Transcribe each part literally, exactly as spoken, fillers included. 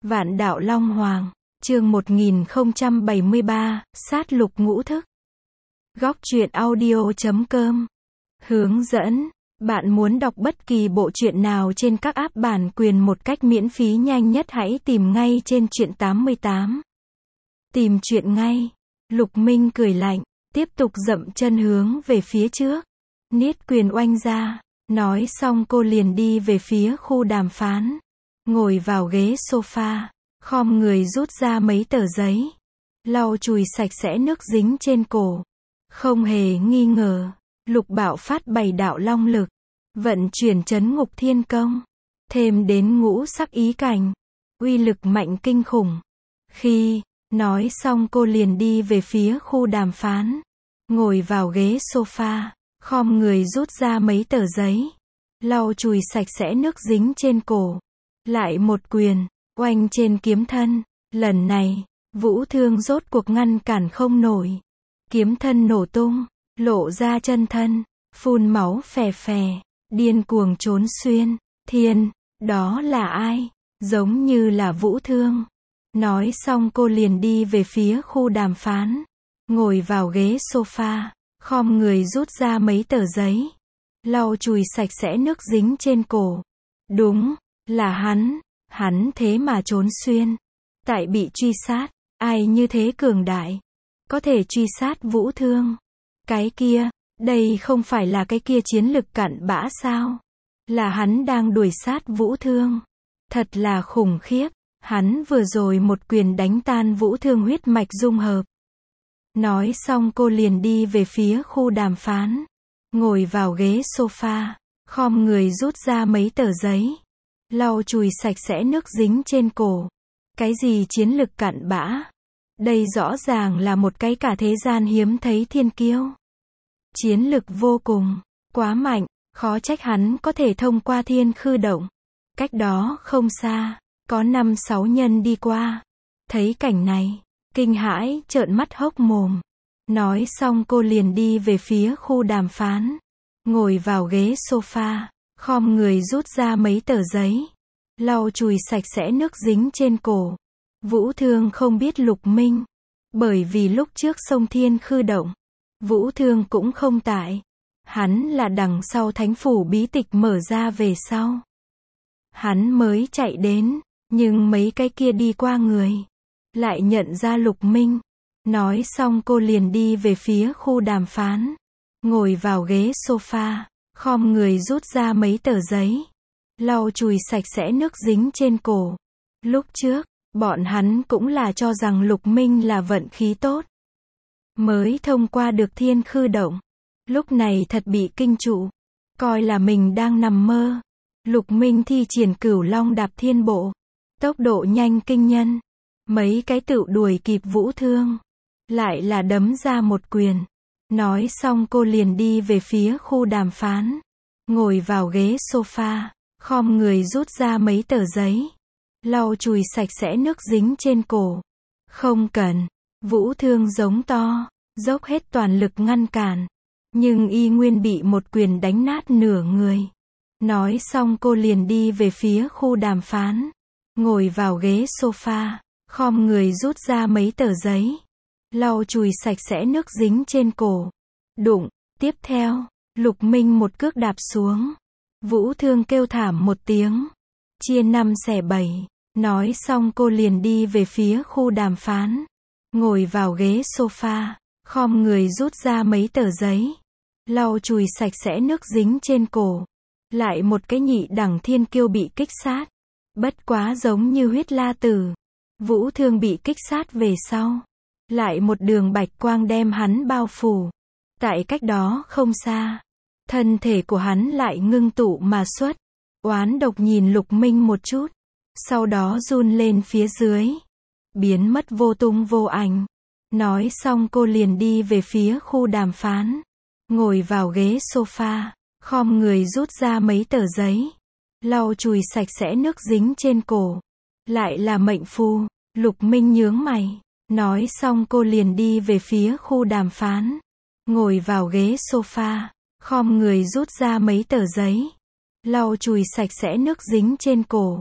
Vạn Đạo Long Hoàng, chương một nghìn không trăm bảy mươi ba, sát lục ngũ thức. Góc truyện audio chấm com. Hướng dẫn. Bạn muốn đọc bất kỳ bộ truyện nào trên các app bản quyền một cách miễn phí nhanh nhất hãy tìm ngay trên truyện tám mươi tám. Tìm truyện ngay. Lục Minh cười lạnh, tiếp tục dậm chân hướng về phía trước. Niết quyền oanh ra. Nói xong cô liền đi về phía khu đàm phán. Ngồi vào ghế sofa, khom người rút ra mấy tờ giấy, lau chùi sạch sẽ nước dính trên cổ. Không hề nghi ngờ, Lục bạo phát bảy đạo long lực, vận chuyển chấn ngục thiên công, thêm đến ngũ sắc ý cảnh, uy lực mạnh kinh khủng. Khi nói xong cô liền đi về phía khu đàm phán, ngồi vào ghế sofa, khom người rút ra mấy tờ giấy, lau chùi sạch sẽ nước dính trên cổ. Lại một quyền, oanh trên kiếm thân. Lần này, Vũ Thương rốt cuộc ngăn cản không nổi. Kiếm thân nổ tung, lộ ra chân thân, phun máu phè phè, điên cuồng trốn xuyên. Thiên, đó là ai? Giống như là Vũ Thương. Nói xong cô liền đi về phía khu đàm phán. Ngồi vào ghế sofa, khom người rút ra mấy tờ giấy, lau chùi sạch sẽ nước dính trên cổ. Đúng. Là hắn, hắn thế mà trốn xuyên. Tại bị truy sát, ai như thế cường đại, có thể truy sát Vũ Thương. Cái kia, đây không phải là cái kia chiến lực cặn bã sao? Là hắn đang đuổi sát Vũ Thương. Thật là khủng khiếp, hắn vừa rồi một quyền đánh tan Vũ Thương huyết mạch dung hợp. Nói xong cô liền đi về phía khu đàm phán. Ngồi vào ghế sofa, khom người rút ra mấy tờ giấy, lau chùi sạch sẽ nước dính trên cổ. Cái gì chiến lực cặn bã? Đây rõ ràng là một cái cả thế gian hiếm thấy thiên kiêu. Chiến lực vô cùng, quá mạnh, khó trách hắn có thể thông qua thiên khư động. Cách đó không xa, có năm sáu nhân đi qua. Thấy cảnh này, kinh hãi, trợn mắt hốc mồm. Nói xong cô liền đi về phía khu đàm phán. Ngồi vào ghế sofa, khom người rút ra mấy tờ giấy, lau chùi sạch sẽ nước dính trên cổ. Vũ Thương không biết Lục Minh, bởi vì lúc trước sông Thiên Khư Động, Vũ Thương cũng không tại. Hắn là đằng sau thánh phủ bí tịch mở ra về sau, hắn mới chạy đến, nhưng mấy cái kia đi qua người lại nhận ra Lục Minh. Nói xong cô liền đi về phía khu đàm phán. Ngồi vào ghế sofa, khom người rút ra mấy tờ giấy, lau chùi sạch sẽ nước dính trên cổ. Lúc trước, bọn hắn cũng là cho rằng Lục Minh là vận khí tốt, mới thông qua được thiên khư động. Lúc này thật bị kinh trụ, coi là mình đang nằm mơ. Lục Minh thi triển Cửu Long đạp thiên bộ, tốc độ nhanh kinh nhân. Mấy cái tựu đuổi kịp Vũ Thương, lại là đấm ra một quyền. Nói xong cô liền đi về phía khu đàm phán. Ngồi vào ghế sofa, khom người rút ra mấy tờ giấy, lau chùi sạch sẽ nước dính trên cổ. Không cần. Vũ Thương giống to, dốc hết toàn lực ngăn cản, nhưng y nguyên bị một quyền đánh nát nửa người. Nói xong cô liền đi về phía khu đàm phán. Ngồi vào ghế sofa, khom người rút ra mấy tờ giấy, lau chùi sạch sẽ nước dính trên cổ. Đụng. Tiếp theo, Lục Minh một cước đạp xuống. Vũ Thương kêu thảm một tiếng, chia năm xẻ bảy. Nói xong cô liền đi về phía khu đàm phán. Ngồi vào ghế sofa, khom người rút ra mấy tờ giấy, lau chùi sạch sẽ nước dính trên cổ. Lại một cái nhị đẳng thiên kiêu bị kích sát. Bất quá giống như Huyết La Tử, Vũ Thương bị kích sát về sau, lại một đường bạch quang đem hắn bao phủ. Tại cách đó không xa, thân thể của hắn lại ngưng tụ mà xuất. Oán độc nhìn Lục Minh một chút, sau đó run lên phía dưới, biến mất vô tung vô ảnh. Nói xong cô liền đi về phía khu đàm phán. Ngồi vào ghế sofa, khom người rút ra mấy tờ giấy, lau chùi sạch sẽ nước dính trên cổ. Lại là mệnh phù. Lục Minh nhướng mày. Nói xong cô liền đi về phía khu đàm phán. Ngồi vào ghế sofa, khom người rút ra mấy tờ giấy, lau chùi sạch sẽ nước dính trên cổ.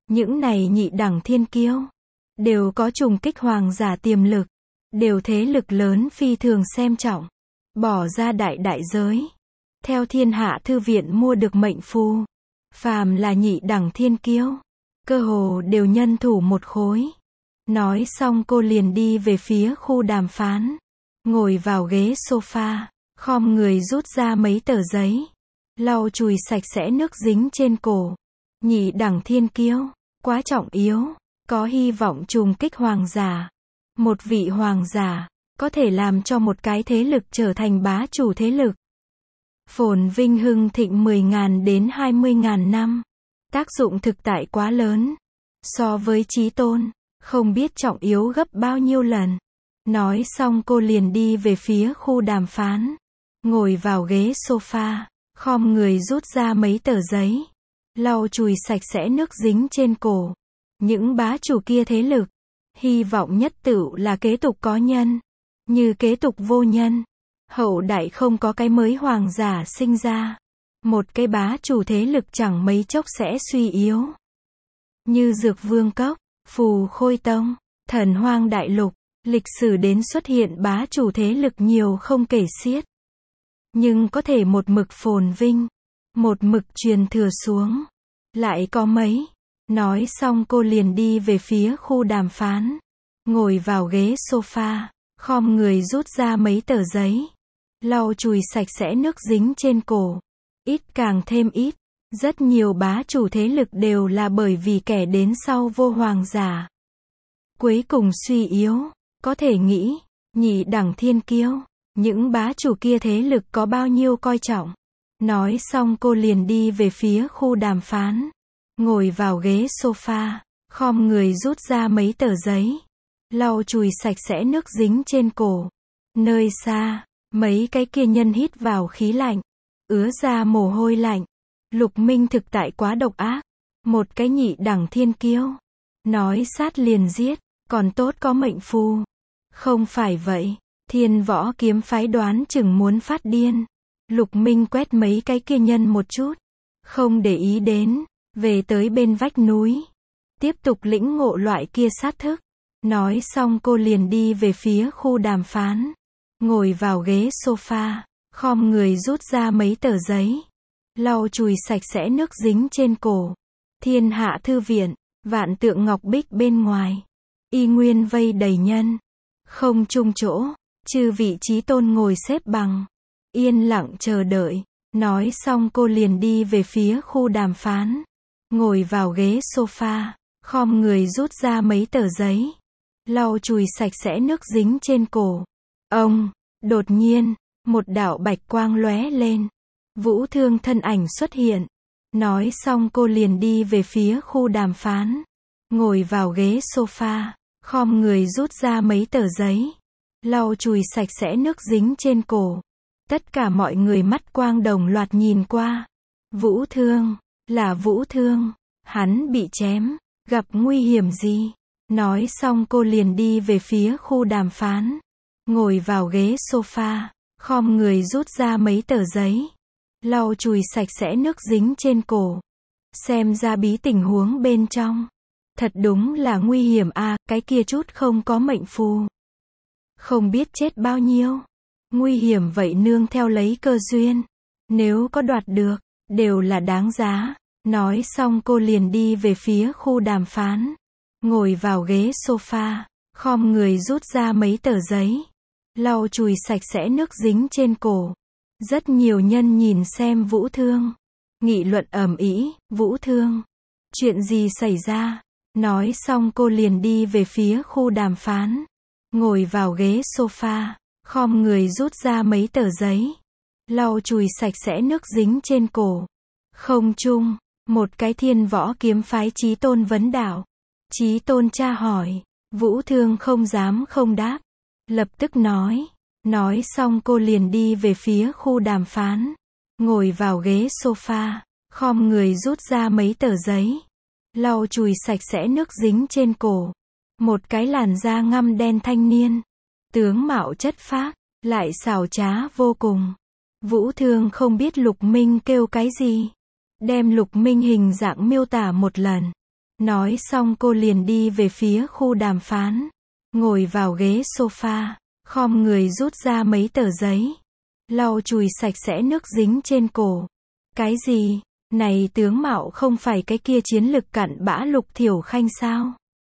Những này nhị đẳng thiên kiêu, đều có trùng kích hoàng giả tiềm lực, đều thế lực lớn phi thường xem trọng, bỏ ra đại đại giới, theo thiên hạ thư viện mua được mệnh phù. Phàm là nhị đẳng thiên kiêu, cơ hồ đều nhân thủ một khối. Nói xong cô liền đi về phía khu đàm phán, ngồi vào ghế sofa, khom người rút ra mấy tờ giấy, lau chùi sạch sẽ nước dính trên cổ. Nhị đẳng thiên kiêu, quá trọng yếu, có hy vọng trùng kích hoàng giả. Một vị hoàng giả, có thể làm cho một cái thế lực trở thành bá chủ thế lực. Phồn vinh hưng thịnh mười ngàn đến hai mươi ngàn năm. Tác dụng thực tại quá lớn. So với chí tôn, không biết trọng yếu gấp bao nhiêu lần. Nói xong cô liền đi về phía khu đàm phán. Ngồi vào ghế sofa, khom người rút ra mấy tờ giấy, lau chùi sạch sẽ nước dính trên cổ. Những bá chủ kia thế lực, hy vọng nhất tựu là kế tục có nhân, như kế tục vô nhân. Hậu đại không có cái mới hoàng giả sinh ra, một cái bá chủ thế lực chẳng mấy chốc sẽ suy yếu. Như Dược Vương Cốc, Phù Khôi Tông, Thần Hoang Đại Lục, lịch sử đến xuất hiện bá chủ thế lực nhiều không kể xiết. Nhưng có thể một mực phồn vinh, một mực truyền thừa xuống, lại có mấy. Nói xong cô liền đi về phía khu đàm phán, ngồi vào ghế sofa, khom người rút ra mấy tờ giấy, lau chùi sạch sẽ nước dính trên cổ. Ít càng thêm ít, rất nhiều bá chủ thế lực đều là bởi vì kẻ đến sau vô hoàng giả, cuối cùng suy yếu. Có thể nghĩ, nhị đẳng thiên kiêu, những bá chủ kia thế lực có bao nhiêu coi trọng. Nói xong cô liền đi về phía khu đàm phán, ngồi vào ghế sofa, khom người rút ra mấy tờ giấy, lau chùi sạch sẽ nước dính trên cổ. Nơi xa, mấy cái kia nhân hít vào khí lạnh, ứa ra mồ hôi lạnh. Lục Minh thực tại quá độc ác, một cái nhị đẳng thiên kiêu, nói sát liền giết, còn tốt có mệnh phù. Không phải vậy, Thiên Võ Kiếm Phái đoán chừng muốn phát điên. Lục Minh quét mấy cái kia nhân một chút, không để ý đến, về tới bên vách núi, tiếp tục lĩnh ngộ loại kia sát thức. Nói xong cô liền đi về phía khu đàm phán, ngồi vào ghế sofa, khom người rút ra mấy tờ giấy, lau chùi sạch sẽ nước dính trên cổ. Thiên Hạ Thư Viện, Vạn Tượng Ngọc Bích bên ngoài, y nguyên vây đầy nhân, không chung chỗ, chư vị chí tôn ngồi xếp bằng, yên lặng chờ đợi. Nói xong cô liền đi về phía khu đàm phán, ngồi vào ghế sofa, khom người rút ra mấy tờ giấy, lau chùi sạch sẽ nước dính trên cổ. Ông, đột nhiên, một đạo bạch quang lóe lên, Vũ Thương thân ảnh xuất hiện. Nói xong cô liền đi về phía khu đàm phán, ngồi vào ghế sofa, khom người rút ra mấy tờ giấy, lau chùi sạch sẽ nước dính trên cổ. Tất cả mọi người mắt quang đồng loạt nhìn qua. Vũ Thương, là Vũ Thương, hắn bị chém, gặp nguy hiểm gì? Nói xong cô liền đi về phía khu đàm phán, ngồi vào ghế sofa, khom người rút ra mấy tờ giấy, lau chùi sạch sẽ nước dính trên cổ. Xem ra bí tình huống bên trong, thật đúng là nguy hiểm a, à, cái kia chút không có mệnh phù, không biết chết bao nhiêu. Nguy hiểm vậy nương theo lấy cơ duyên, nếu có đoạt được, đều là đáng giá. Nói xong cô liền đi về phía khu đàm phán, ngồi vào ghế sofa, khom người rút ra mấy tờ giấy, lau chùi sạch sẽ nước dính trên cổ. Rất nhiều nhân nhìn xem Vũ Thương, nghị luận ầm ĩ. Vũ Thương, chuyện gì xảy ra? Nói xong cô liền đi về phía khu đàm phán, ngồi vào ghế sofa, khom người rút ra mấy tờ giấy, lau chùi sạch sẽ nước dính trên cổ. Không trung, một cái Thiên Võ Kiếm Phái chí tôn vấn đạo. Chí tôn tra hỏi, Vũ Thương không dám không đáp, lập tức nói. Nói xong cô liền đi về phía khu đàm phán, ngồi vào ghế sofa, khom người rút ra mấy tờ giấy, lau chùi sạch sẽ nước dính trên cổ. Một cái làn da ngăm đen thanh niên, tướng mạo chất phác, lại xảo trá vô cùng. Vũ Thương không biết Lục Minh kêu cái gì, đem Lục Minh hình dạng miêu tả một lần. Nói xong cô liền đi về phía khu đàm phán. Ngồi vào ghế sofa, khom người rút ra mấy tờ giấy. Lau chùi sạch sẽ nước dính trên cổ. Cái gì? Này tướng mạo không phải cái kia chiến lực cặn bã Lục Thiểu Khanh sao?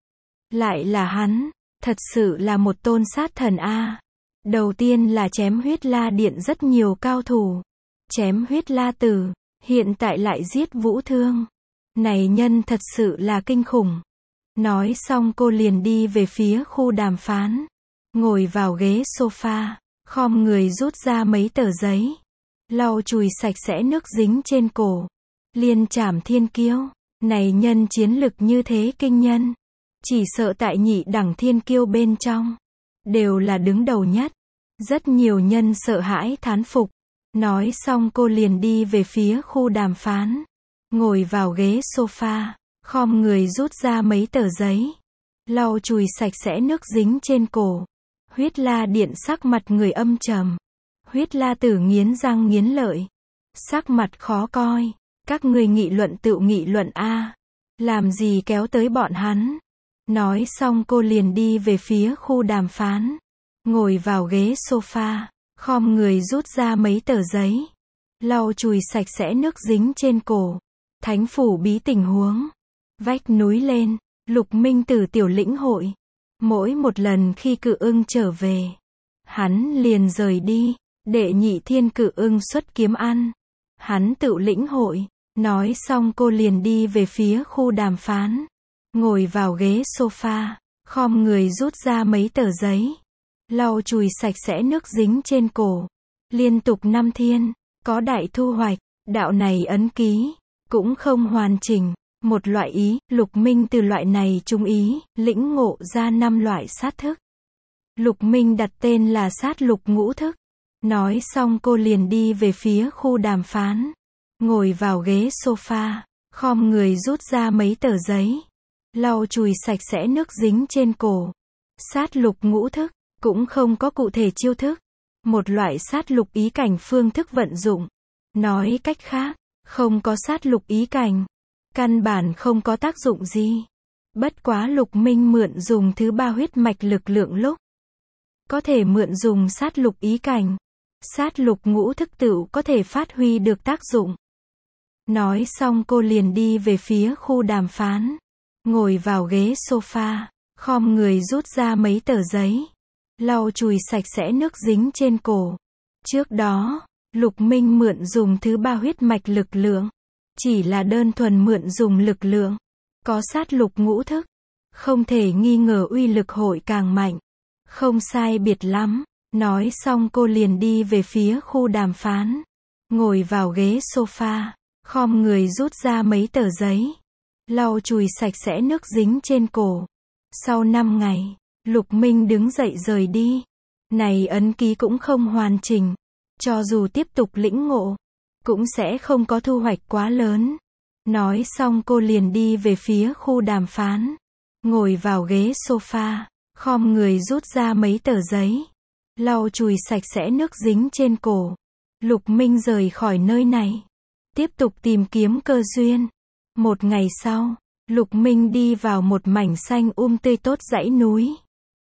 Lại là hắn, thật sự là một tôn sát thần a. Đầu tiên là chém huyết la điện rất nhiều cao thủ. Chém huyết la tử, hiện tại lại giết Vũ Thương. Này nhân thật sự là kinh khủng. Nói xong cô liền đi về phía khu đàm phán. Ngồi vào ghế sofa, khom người rút ra mấy tờ giấy. Lau chùi sạch sẽ nước dính trên cổ. Liên trảm thiên kiêu. Này nhân chiến lực như thế kinh nhân. Chỉ sợ tại nhị đẳng thiên kiêu bên trong. Đều là đứng đầu nhất. Rất nhiều nhân sợ hãi thán phục. Nói xong cô liền đi về phía khu đàm phán. Ngồi vào ghế sofa, khom người rút ra mấy tờ giấy. Lau chùi sạch sẽ nước dính trên cổ. Huyết la điện sắc mặt người âm trầm. Huyết la tử nghiến răng nghiến lợi. Sắc mặt khó coi. Các người nghị luận tự nghị luận a. Làm gì kéo tới bọn hắn. Nói xong cô liền đi về phía khu đàm phán. Ngồi vào ghế sofa, khom người rút ra mấy tờ giấy. Lau chùi sạch sẽ nước dính trên cổ. Thánh phủ bí tình huống. Vách núi lên, Lục Minh Tử tiểu lĩnh hội. Mỗi một lần khi Cự Ưng trở về, hắn liền rời đi. Đệ nhị thiên Cự Ưng xuất kiếm ăn. Hắn tự lĩnh hội. Nói xong cô liền đi về phía khu đàm phán. Ngồi vào ghế sofa, khom người rút ra mấy tờ giấy. Lau chùi sạch sẽ nước dính trên cổ. Liên tục năm thiên, có đại thu hoạch. Đạo này ấn ký, cũng không hoàn chỉnh. Một loại ý, Lục Minh từ loại này trung ý, lĩnh ngộ ra năm loại sát thức. Lục Minh đặt tên là sát lục ngũ thức. Nói xong cô liền đi về phía khu đàm phán. Ngồi vào ghế sofa, khom người rút ra mấy tờ giấy. Lau chùi sạch sẽ nước dính trên cổ. Sát lục ngũ thức, cũng không có cụ thể chiêu thức. Một loại sát lục ý cảnh phương thức vận dụng. Nói cách khác, không có sát lục ý cảnh. Căn bản không có tác dụng gì. Bất quá Lục Minh mượn dùng thứ ba huyết mạch lực lượng lúc. Có thể mượn dùng sát lục ý cảnh. Sát lục ngũ thức tựu có thể phát huy được tác dụng. Nói xong cô liền đi về phía khu đàm phán. Ngồi vào ghế sofa, khom người rút ra mấy tờ giấy. Lau chùi sạch sẽ nước dính trên cổ. Trước đó, Lục Minh mượn dùng thứ ba huyết mạch lực lượng. Chỉ là đơn thuần mượn dùng lực lượng. Có sát lục ngũ thức. Không thể nghi ngờ uy lực hội càng mạnh. Không sai biệt lắm. Nói xong cô liền đi về phía khu đàm phán. Ngồi vào ghế sofa, khom người rút ra mấy tờ giấy. Lau chùi sạch sẽ nước dính trên cổ. Sau năm ngày, Lục Minh đứng dậy rời đi. Này ấn ký cũng không hoàn chỉnh. Cho dù tiếp tục lĩnh ngộ, cũng sẽ không có thu hoạch quá lớn. Nói xong cô liền đi về phía khu đàm phán. Ngồi vào ghế sofa, khom người rút ra mấy tờ giấy. Lau chùi sạch sẽ nước dính trên cổ. Lục Minh rời khỏi nơi này. Tiếp tục tìm kiếm cơ duyên. Một ngày sau, Lục Minh đi vào một mảnh xanh um tươi tốt dãy núi.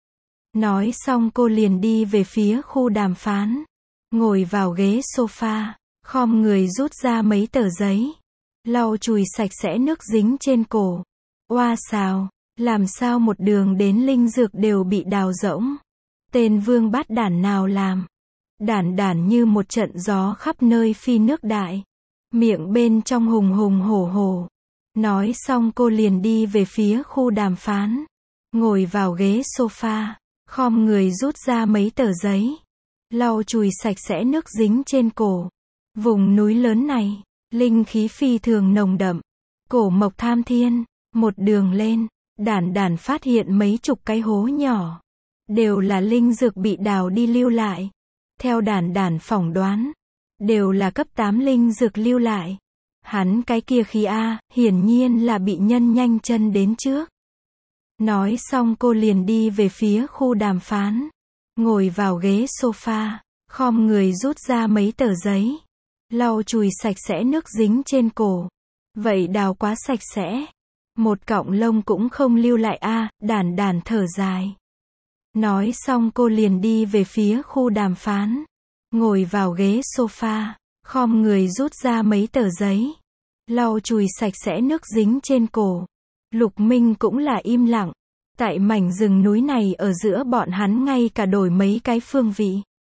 Nói xong cô liền đi về phía khu đàm phán. Ngồi vào ghế sofa, khom người rút ra mấy tờ giấy. Lau chùi sạch sẽ nước dính trên cổ. Oa xào, làm sao một đường đến linh dược đều bị đào rỗng. Tên vương bát đản nào làm. Đản đản như một trận gió khắp nơi phi nước đại. Miệng bên trong hùng hùng hổ hổ. Nói xong cô liền đi về phía khu đàm phán. Ngồi vào ghế sofa, khom người rút ra mấy tờ giấy. Lau chùi sạch sẽ nước dính trên cổ. Vùng núi lớn này, linh khí phi thường nồng đậm. Cổ mộc tham thiên, một đường lên, đản đản phát hiện mấy chục cái hố nhỏ. Đều là linh dược bị đào đi lưu lại. Theo đản đản phỏng đoán, đều là cấp tám linh dược lưu lại. Hắn cái kia khí A, hiển nhiên là bị nhân nhanh chân đến trước. Nói xong cô liền đi về phía khu đàm phán. Ngồi vào ghế sofa, khom người rút ra mấy tờ giấy. Lau chùi sạch sẽ nước dính trên cổ. Vậy đào quá sạch sẽ. Một cọng lông cũng không lưu lại a, Đản Đản thở dài. Nói xong cô liền đi về phía khu đàm phán. Ngồi vào ghế sofa, khom người rút ra mấy tờ giấy. Lau chùi sạch sẽ nước dính trên cổ. Lục Minh cũng là im lặng. Tại mảnh rừng núi này ở giữa bọn hắn ngay cả đổi mấy cái phương vị.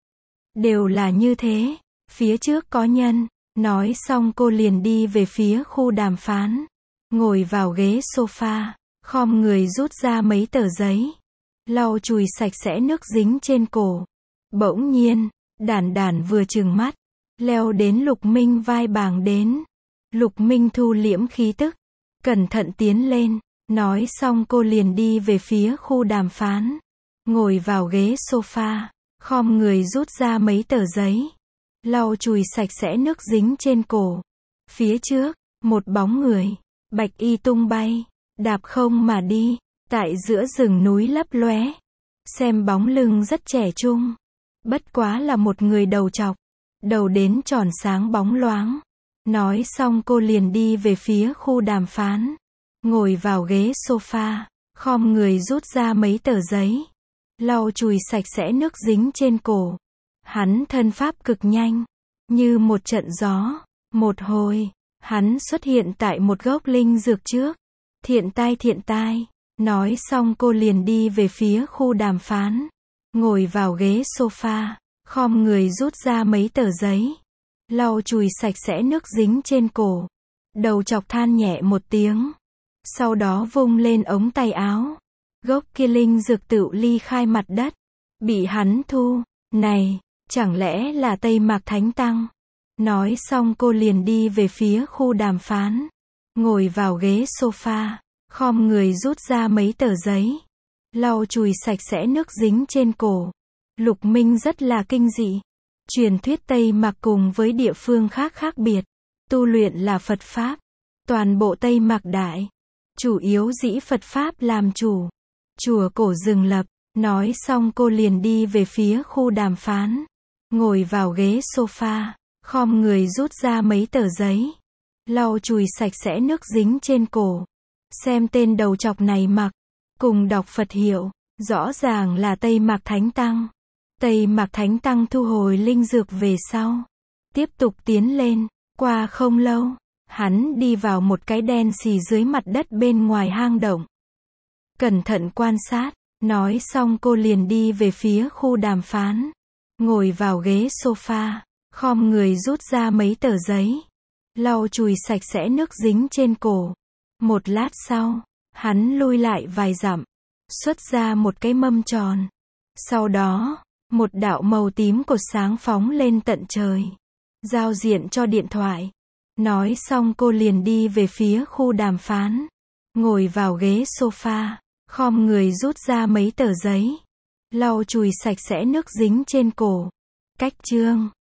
Đều là như thế. Phía trước có nhân. Nói xong cô liền đi về phía khu đàm phán. Ngồi vào ghế sofa, khom người rút ra mấy tờ giấy. Lau chùi sạch sẽ nước dính trên cổ. Bỗng nhiên, Đản Đản vừa trừng mắt, leo đến Lục Minh vai bàng đến. Lục Minh thu liễm khí tức, cẩn thận tiến lên. Nói xong cô liền đi về phía khu đàm phán. Ngồi vào ghế sofa, khom người rút ra mấy tờ giấy. Lau chùi sạch sẽ nước dính trên cổ. Phía trước, một bóng người, bạch y tung bay, đạp không mà đi, tại giữa rừng núi lấp lóe. Xem bóng lưng rất trẻ trung. Bất quá là một người đầu trọc, đầu đến tròn sáng bóng loáng. Nói xong cô liền đi về phía khu đàm phán. Ngồi vào ghế sofa, khom người rút ra mấy tờ giấy. Lau chùi sạch sẽ nước dính trên cổ. Hắn thân pháp cực nhanh, như một trận gió. Một hồi, hắn xuất hiện tại một gốc linh dược trước. Thiện tai thiện tai. Nói xong cô liền đi về phía khu đàm phán. Ngồi vào ghế sofa, khom người rút ra mấy tờ giấy. Lau chùi sạch sẽ nước dính trên cổ. Đầu chọc than nhẹ một tiếng. Sau đó vung lên ống tay áo. Gốc kia linh dược tựu ly khai mặt đất. Bị hắn thu. Này, chẳng lẽ là Tây Mạc Thánh Tăng? Nói xong cô liền đi về phía khu đàm phán. Ngồi vào ghế sofa, khom người rút ra mấy tờ giấy. Lau chùi sạch sẽ nước dính trên cổ. Lục Minh rất là kinh dị. Truyền thuyết Tây Mạc cùng với địa phương khác khác biệt. Tu luyện là Phật Pháp. Toàn bộ Tây Mạc Đại, chủ yếu dĩ Phật Pháp làm chủ. Chùa cổ rừng lập. Nói xong cô liền đi về phía khu đàm phán. Ngồi vào ghế sofa, khom người rút ra mấy tờ giấy. Lau chùi sạch sẽ nước dính trên cổ. Xem tên đầu chọc này mặc, cùng đọc Phật hiệu, rõ ràng là Tây Mạc Thánh Tăng. Tây Mạc Thánh Tăng thu hồi linh dược về sau. Tiếp tục tiến lên, qua không lâu, hắn đi vào một cái đen xì dưới mặt đất bên ngoài hang động. Cẩn thận quan sát, nói xong cô liền đi về phía khu đàm phán. Ngồi vào ghế sofa, khom người rút ra mấy tờ giấy. Lau chùi sạch sẽ nước dính trên cổ. Một lát sau, hắn lui lại vài dặm, xuất ra một cái mâm tròn. Sau đó, một đạo màu tím cột sáng phóng lên tận trời. Giao diện cho điện thoại. Nói xong cô liền đi về phía khu đàm phán. Ngồi vào ghế sofa, khom người rút ra mấy tờ giấy. Lau chùi sạch sẽ nước dính trên cổ. Cách chương